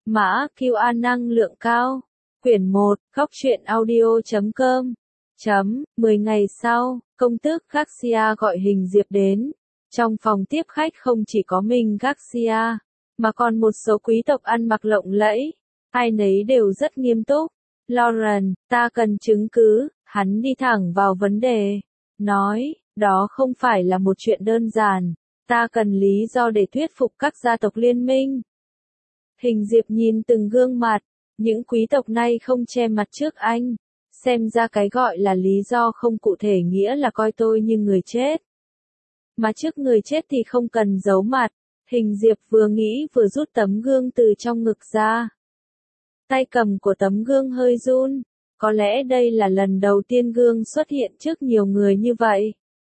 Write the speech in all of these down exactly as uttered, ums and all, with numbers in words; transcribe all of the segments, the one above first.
Mã quy a năng lượng cao. Quyển một, góc truyện audio chấm com. Chấm, mười ngày sau, công tước Garcia gọi Hình Diệp đến. Trong phòng tiếp khách không chỉ có mình Garcia, mà còn một số quý tộc ăn mặc lộng lẫy. Ai nấy đều rất nghiêm túc. Lauren, ta cần chứng cứ, hắn đi thẳng vào vấn đề. Nói, đó không phải là một chuyện đơn giản. Ta cần lý do để thuyết phục các gia tộc liên minh. Hình Diệp nhìn từng gương mặt. Những quý tộc này không che mặt trước anh. Xem ra cái gọi là lý do không cụ thể nghĩa là coi tôi như người chết. Mà trước người chết thì không cần giấu mặt. Hình Diệp vừa nghĩ vừa rút tấm gương từ trong ngực ra. Tay cầm của tấm gương hơi run. Có lẽ đây là lần đầu tiên gương xuất hiện trước nhiều người như vậy.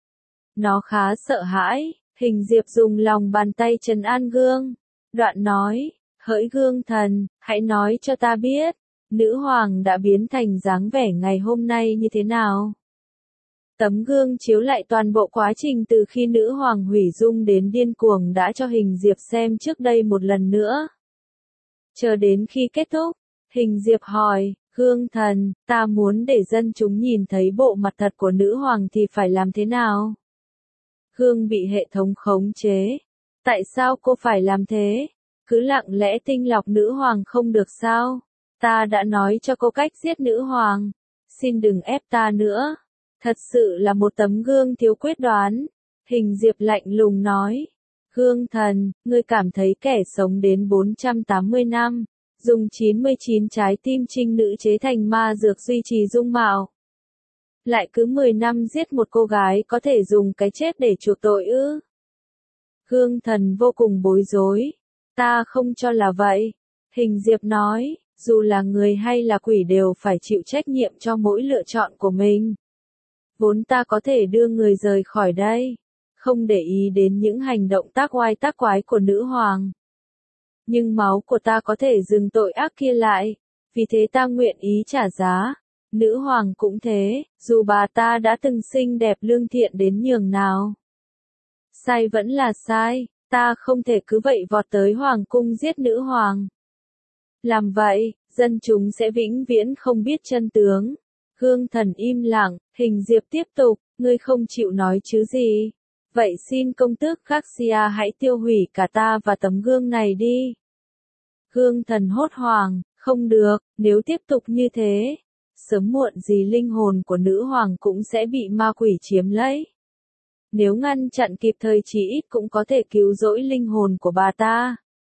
Nó khá sợ hãi. Hình Diệp dùng lòng bàn tay trấn an gương. Đoạn nói, hỡi gương thần, hãy nói cho ta biết, nữ hoàng đã biến thành dáng vẻ ngày hôm nay như thế nào? Tấm gương chiếu lại toàn bộ quá trình từ khi nữ hoàng hủy dung đến điên cuồng đã cho Hình Diệp xem trước đây một lần nữa. Chờ đến khi kết thúc, Hình Diệp hỏi, gương thần, ta muốn để dân chúng nhìn thấy bộ mặt thật của nữ hoàng thì phải làm thế nào? Gương bị hệ thống khống chế. Tại sao cô phải làm thế? Cứ lặng lẽ tinh lọc nữ hoàng không được sao? Ta đã nói cho cô cách giết nữ hoàng. Xin đừng ép ta nữa. Thật sự là một tấm gương thiếu quyết đoán. Hình Diệp lạnh lùng nói. Gương thần, ngươi cảm thấy kẻ sống đến bốn trăm tám mươi năm, dùng chín mươi chín trái tim trinh nữ chế thành ma dược duy trì dung mạo. Lại cứ mười năm giết một cô gái có thể dùng cái chết để chuộc tội ư? Gương thần vô cùng bối rối. Ta không cho là vậy. Hình Diệp nói, dù là người hay là quỷ đều phải chịu trách nhiệm cho mỗi lựa chọn của mình. Vốn ta có thể đưa người rời khỏi đây, không để ý đến những hành động tác oai tác quái của nữ hoàng. Nhưng máu của ta có thể dừng tội ác kia lại, vì thế ta nguyện ý trả giá. Nữ hoàng cũng thế, dù bà ta đã từng xinh đẹp lương thiện đến nhường nào. Sai vẫn là sai. Ta không thể cứ vậy vọt tới hoàng cung giết nữ hoàng. Làm vậy, dân chúng sẽ vĩnh viễn không biết chân tướng. Gương thần im lặng, Hình Diệp tiếp tục, ngươi không chịu nói chứ gì. Vậy xin công tước Garcia hãy tiêu hủy cả ta và tấm gương này đi. Gương thần hốt hoảng, không được, nếu tiếp tục như thế, sớm muộn gì linh hồn của nữ hoàng cũng sẽ bị ma quỷ chiếm lấy. Nếu ngăn chặn kịp thời chỉ ít cũng có thể cứu rỗi linh hồn của bà ta.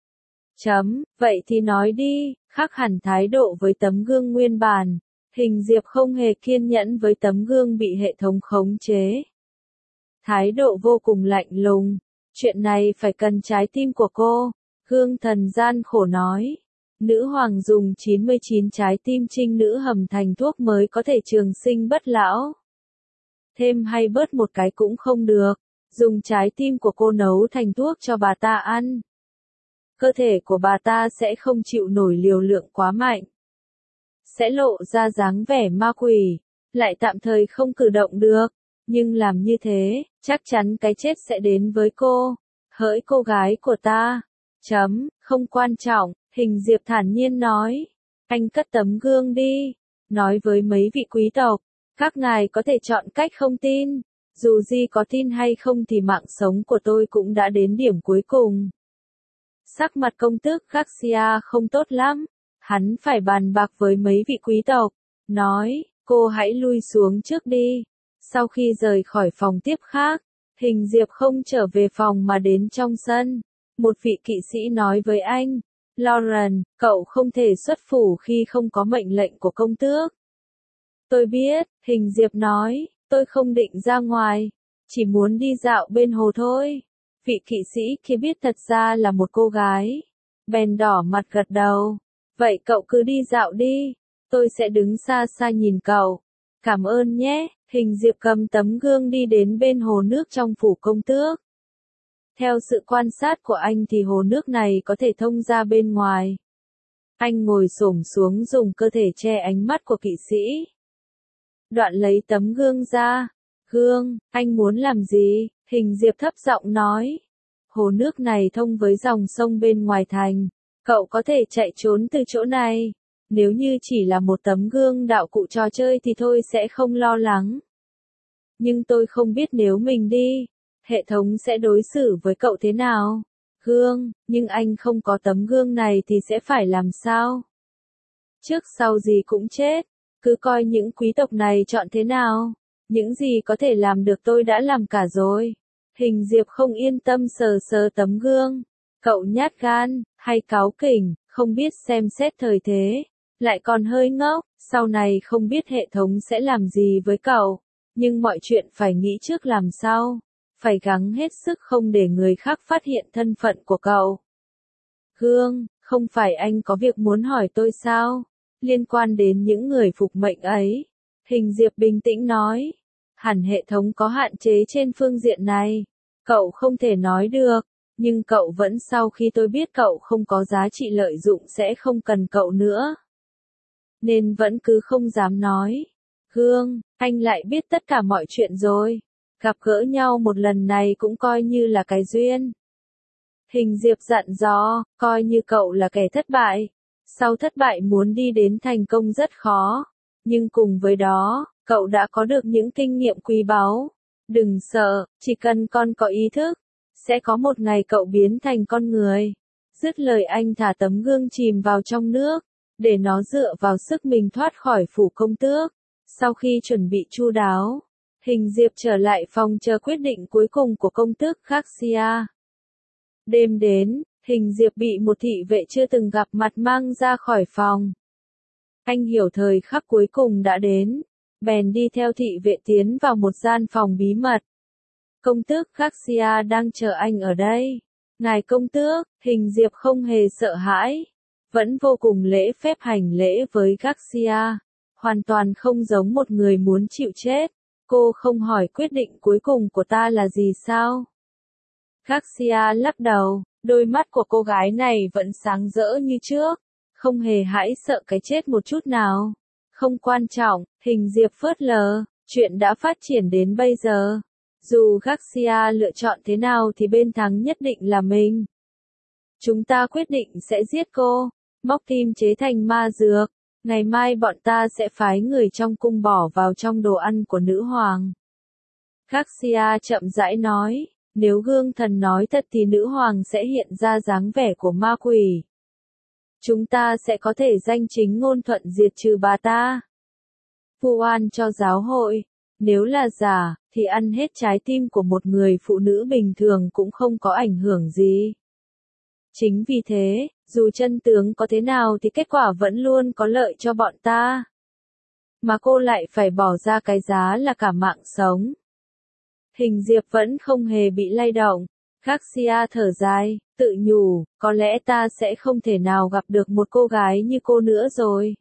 Chấm, vậy thì nói đi, khác hẳn thái độ với tấm gương nguyên bản. Hình Diệp không hề kiên nhẫn với tấm gương bị hệ thống khống chế. Thái độ vô cùng lạnh lùng. Chuyện này phải cần trái tim của cô. Gương thần gian khổ nói. Nữ hoàng dùng chín mươi chín trái tim trinh nữ hầm thành thuốc mới có thể trường sinh bất lão. Thêm hay bớt một cái cũng không được. Dùng trái tim của cô nấu thành thuốc cho bà ta ăn. Cơ thể của bà ta sẽ không chịu nổi liều lượng quá mạnh. Sẽ lộ ra dáng vẻ ma quỷ. Lại tạm thời không cử động được. Nhưng làm như thế, chắc chắn cái chết sẽ đến với cô. Hỡi cô gái của ta. Chấm, không quan trọng. Hình Diệp thản nhiên nói. Anh cất tấm gương đi. Nói với mấy vị quý tộc. Các ngài có thể chọn cách không tin. Dù gì có tin hay không thì mạng sống của tôi cũng đã đến điểm cuối cùng. Sắc mặt công tước Garcia không tốt lắm. Hắn phải bàn bạc với mấy vị quý tộc. Nói, cô hãy lui xuống trước đi. Sau khi rời khỏi phòng tiếp khác, Hình Diệp không trở về phòng mà đến trong sân. Một vị kỵ sĩ nói với anh. Lauren, cậu không thể xuất phủ khi không có mệnh lệnh của công tước. Tôi biết, Hình Diệp nói, tôi không định ra ngoài, chỉ muốn đi dạo bên hồ thôi. Vị kỵ sĩ kia biết thật ra là một cô gái, bèn đỏ mặt gật đầu. Vậy cậu cứ đi dạo đi, tôi sẽ đứng xa xa nhìn cậu. Cảm ơn nhé. Hình Diệp cầm tấm gương đi đến bên hồ nước trong phủ công tước. Theo sự quan sát của anh thì hồ nước này có thể thông ra bên ngoài. Anh ngồi xổm xuống dùng cơ thể che ánh mắt của kỵ sĩ. Đoạn lấy tấm gương ra. Gương, anh muốn làm gì? Hình Diệp thấp giọng nói. Hồ nước này thông với dòng sông bên ngoài thành. Cậu có thể chạy trốn từ chỗ này. Nếu như chỉ là một tấm gương đạo cụ trò chơi thì thôi sẽ không lo lắng. Nhưng tôi không biết nếu mình đi, hệ thống sẽ đối xử với cậu thế nào. Gương, nhưng anh không có tấm gương này thì sẽ phải làm sao? Trước sau gì cũng chết, cứ coi những quý tộc này chọn thế nào. Những gì có thể làm được tôi đã làm cả rồi. Hình Diệp không yên tâm sờ sờ tấm gương. Cậu nhát gan, hay cáu kỉnh, không biết xem xét thời thế, lại còn hơi ngốc, sau này không biết hệ thống sẽ làm gì với cậu. Nhưng mọi chuyện phải nghĩ trước làm sao, phải gắng hết sức không để người khác phát hiện thân phận của cậu. Gương, không phải anh có việc muốn hỏi tôi sao? Liên quan đến những người phục mệnh ấy. Hình Diệp bình tĩnh nói. Hẳn hệ thống có hạn chế trên phương diện này. Cậu không thể nói được. Nhưng cậu vẫn sau khi tôi biết cậu không có giá trị lợi dụng sẽ không cần cậu nữa. Nên vẫn cứ không dám nói. Gương, anh lại biết tất cả mọi chuyện rồi. Gặp gỡ nhau một lần này cũng coi như là cái duyên. Hình Diệp dặn dò, coi như cậu là kẻ thất bại. Sau thất bại muốn đi đến thành công rất khó. Nhưng cùng với đó, cậu đã có được những kinh nghiệm quý báu. Đừng sợ, chỉ cần con có ý thức, sẽ có một ngày cậu biến thành con người. Dứt lời anh thả tấm gương chìm vào trong nước, để nó dựa vào sức mình thoát khỏi phủ công tước. Sau khi chuẩn bị chu đáo, Hình Diệp trở lại phòng chờ quyết định cuối cùng của công tước Caxia. Đêm đến, Hình Diệp bị một thị vệ chưa từng gặp mặt mang ra khỏi phòng. Anh hiểu thời khắc cuối cùng đã đến, bèn đi theo thị vệ tiến vào một gian phòng bí mật. Công tước Caxia đang chờ anh ở đây. Ngài công tước, Hình Diệp không hề sợ hãi, vẫn vô cùng lễ phép hành lễ với Caxia, hoàn toàn không giống một người muốn chịu chết. Cô không hỏi quyết định cuối cùng của ta là gì sao? Caxia lắc đầu, đôi mắt của cô gái này vẫn sáng rỡ như trước, không hề hãi sợ cái chết một chút nào. Không quan trọng, Hình Diệp phớt lờ, chuyện đã phát triển đến bây giờ. Dù Caxia lựa chọn thế nào thì bên thắng nhất định là mình. Chúng ta quyết định sẽ giết cô, móc tim chế thành ma dược. Ngày mai bọn ta sẽ phái người trong cung bỏ vào trong đồ ăn của nữ hoàng. Caxia chậm rãi nói, nếu gương thần nói thật thì nữ hoàng sẽ hiện ra dáng vẻ của ma quỷ. Chúng ta sẽ có thể danh chính ngôn thuận diệt trừ bà ta. Vu oan cho giáo hội, nếu là giả, thì ăn hết trái tim của một người phụ nữ bình thường cũng không có ảnh hưởng gì. Chính vì thế, dù chân tướng có thế nào thì kết quả vẫn luôn có lợi cho bọn ta. Mà cô lại phải bỏ ra cái giá là cả mạng sống. Hình Diệp vẫn không hề bị lay động. Caxia thở dài, tự nhủ, có lẽ ta sẽ không thể nào gặp được một cô gái như cô nữa rồi.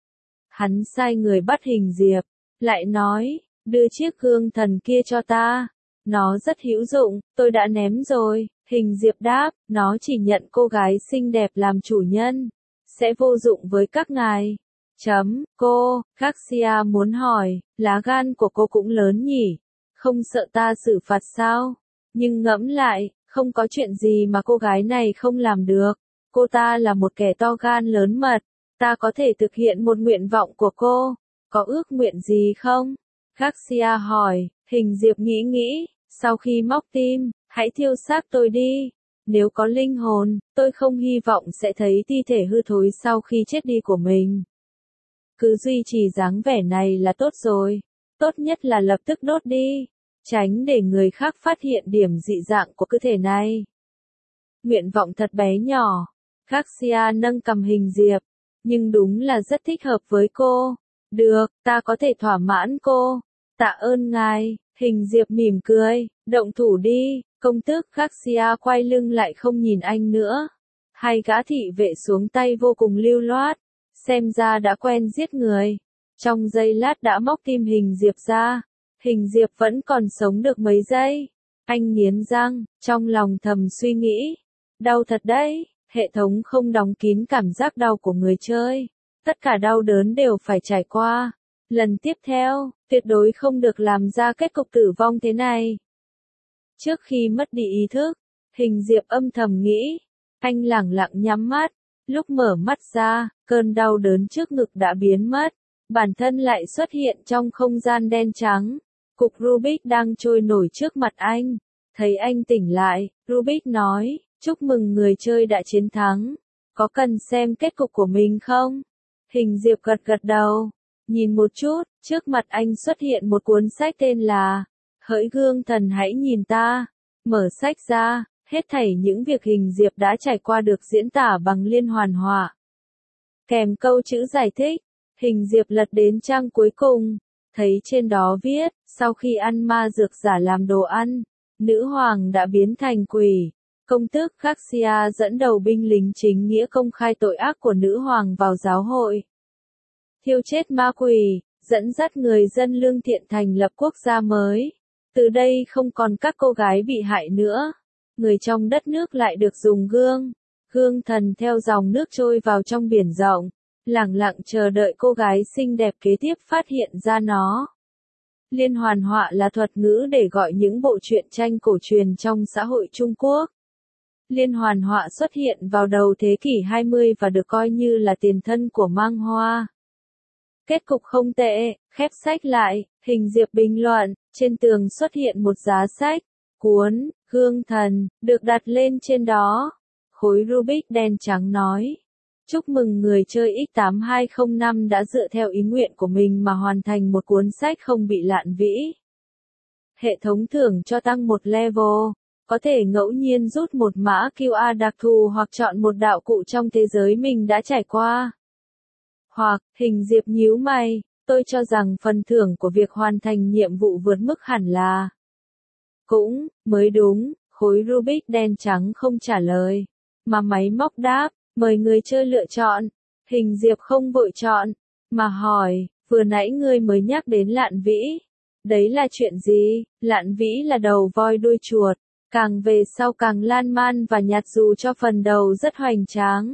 Hắn sai người bắt Hình Diệp, lại nói, đưa chiếc gương thần kia cho ta. Nó rất hữu dụng, tôi đã ném rồi. Hình Diệp đáp, nó chỉ nhận cô gái xinh đẹp làm chủ nhân, sẽ vô dụng với các ngài. Chấm, cô, Caxia muốn hỏi, lá gan của cô cũng lớn nhỉ, không sợ ta xử phạt sao? Nhưng ngẫm lại, không có chuyện gì mà cô gái này không làm được. Cô ta là một kẻ to gan lớn mật, ta có thể thực hiện một nguyện vọng của cô. Có ước nguyện gì không? Caxia hỏi. Hình Diệp nghĩ nghĩ, sau khi móc tim, hãy thiêu xác tôi đi. Nếu có linh hồn, tôi không hy vọng sẽ thấy thi thể hư thối sau khi chết đi của mình. Cứ duy trì dáng vẻ này là tốt rồi. Tốt nhất là lập tức đốt đi, tránh để người khác phát hiện điểm dị dạng của cơ thể này. Nguyện vọng thật bé nhỏ. Caxia nâng cầm Hình Diệp, nhưng đúng là rất thích hợp với cô. Được, ta có thể thỏa mãn cô. Tạ ơn ngài. Hình Diệp mỉm cười, động thủ đi. Công tước Caxia quay lưng lại không nhìn anh nữa. Hai gã thị vệ xuống tay vô cùng lưu loát, xem ra đã quen giết người. Trong giây lát đã móc tim Hình Diệp ra. Hình Diệp vẫn còn sống được mấy giây. Anh nghiến răng, trong lòng thầm suy nghĩ. Đau thật đấy, hệ thống không đóng kín cảm giác đau của người chơi. Tất cả đau đớn đều phải trải qua. Lần tiếp theo, tuyệt đối không được làm ra kết cục tử vong thế này. Trước khi mất đi ý thức, Hình Diệp âm thầm nghĩ. Anh lẳng lặng nhắm mắt, Lúc mở mắt ra, cơn đau đớn trước ngực đã biến mất. Bản thân lại xuất hiện trong không gian đen trắng. Cục Rubik đang trôi nổi trước mặt anh. Thấy anh tỉnh lại, Rubik nói, chúc mừng người chơi đã chiến thắng. Có cần xem kết cục của mình không? Hình Diệp gật gật đầu. Nhìn một chút, trước mặt anh xuất hiện một cuốn sách tên là Hỡi gương thần hãy nhìn ta. Mở sách ra, hết thảy những việc Hình Diệp đã trải qua được diễn tả bằng liên hoàn họa. Kèm câu chữ giải thích, Hình Diệp lật đến trang cuối cùng, thấy trên đó viết, sau khi ăn ma dược giả làm đồ ăn, nữ hoàng đã biến thành quỷ. Công tước Garcia dẫn đầu binh lính chính nghĩa công khai tội ác của nữ hoàng vào giáo hội. Thiêu chết ma quỷ, dẫn dắt người dân lương thiện thành lập quốc gia mới. Từ đây không còn các cô gái bị hại nữa. Người trong đất nước lại được dùng gương. Gương thần theo dòng nước trôi vào trong biển rộng. Lẳng lặng chờ đợi cô gái xinh đẹp kế tiếp phát hiện ra nó. Liên hoàn họa là thuật ngữ để gọi những bộ truyện tranh cổ truyền trong xã hội Trung Quốc. Liên hoàn họa xuất hiện vào đầu thế kỷ hai mươi và được coi như là tiền thân của mang hoa. Kết cục không tệ, khép sách lại, Hình Diệp bình luận, trên tường xuất hiện một giá sách, cuốn, Gương Thần, được đặt lên trên đó. Khối Rubik đen trắng nói, chúc mừng người chơi X tám hai không năm đã dựa theo ý nguyện của mình mà hoàn thành một cuốn sách không bị lạn vĩ. Hệ thống thưởng cho tăng một level, có thể ngẫu nhiên rút một mã quy rờ đặc thù hoặc chọn một đạo cụ trong thế giới mình đã trải qua. Hoặc, Hình Diệp nhíu mày, tôi cho rằng phần thưởng của việc hoàn thành nhiệm vụ vượt mức hẳn là. Cũng, mới đúng, khối Rubik đen trắng không trả lời. Mà máy móc đáp, mời người chơi lựa chọn. Hình Diệp không vội chọn, mà hỏi, vừa nãy ngươi mới nhắc đến Lạn Vĩ. Đấy là chuyện gì? Lạn Vĩ là đầu voi đuôi chuột. Càng về sau càng lan man và nhạt dù cho phần đầu rất hoành tráng.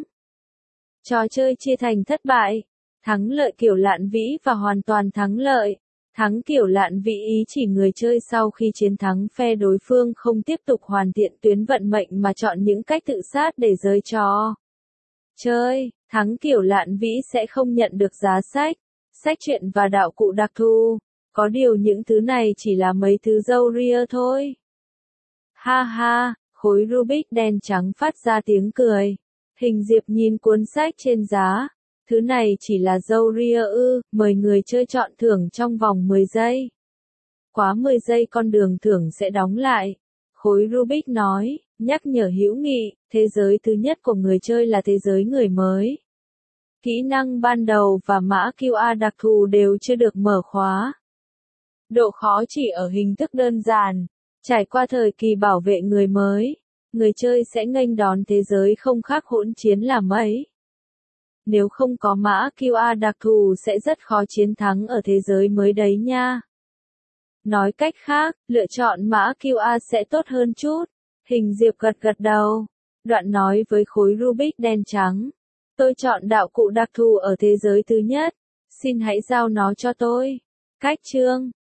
Trò chơi chia thành thất bại. Thắng lợi kiểu Lạn Vĩ và hoàn toàn thắng lợi. Thắng kiểu Lạn Vĩ ý chỉ người chơi sau khi chiến thắng phe đối phương không tiếp tục hoàn thiện tuyến vận mệnh mà chọn những cách tự sát để rời trò chơi. Thắng kiểu Lạn Vĩ sẽ không nhận được giá sách, sách truyện và đạo cụ đặc thù. Có điều những thứ này chỉ là mấy thứ râu ria thôi. Ha ha, khối Rubik đen trắng phát ra tiếng cười. Hình Diệp nhìn cuốn sách trên giá. Thứ này chỉ là râu ria ư, mời người chơi chọn thưởng trong vòng mười giây. Quá mười giây con đường thưởng sẽ đóng lại. Khối Rubik nói, nhắc nhở hữu nghị, thế giới thứ nhất của người chơi là thế giới người mới. Kỹ năng ban đầu và mã quy rờ đặc thù đều chưa được mở khóa. Độ khó chỉ ở hình thức đơn giản. Trải qua thời kỳ bảo vệ người mới, người chơi sẽ nghênh đón thế giới không khác hỗn chiến là mấy. Nếu không có mã quy rờ đặc thù sẽ rất khó chiến thắng ở thế giới mới đấy nha. Nói cách khác, lựa chọn mã quy rờ sẽ tốt hơn chút. Hình Diệp gật gật đầu. Đoạn nói với khối Rubik đen trắng. Tôi chọn đạo cụ đặc thù ở thế giới thứ nhất. Xin hãy giao nó cho tôi. Cách chương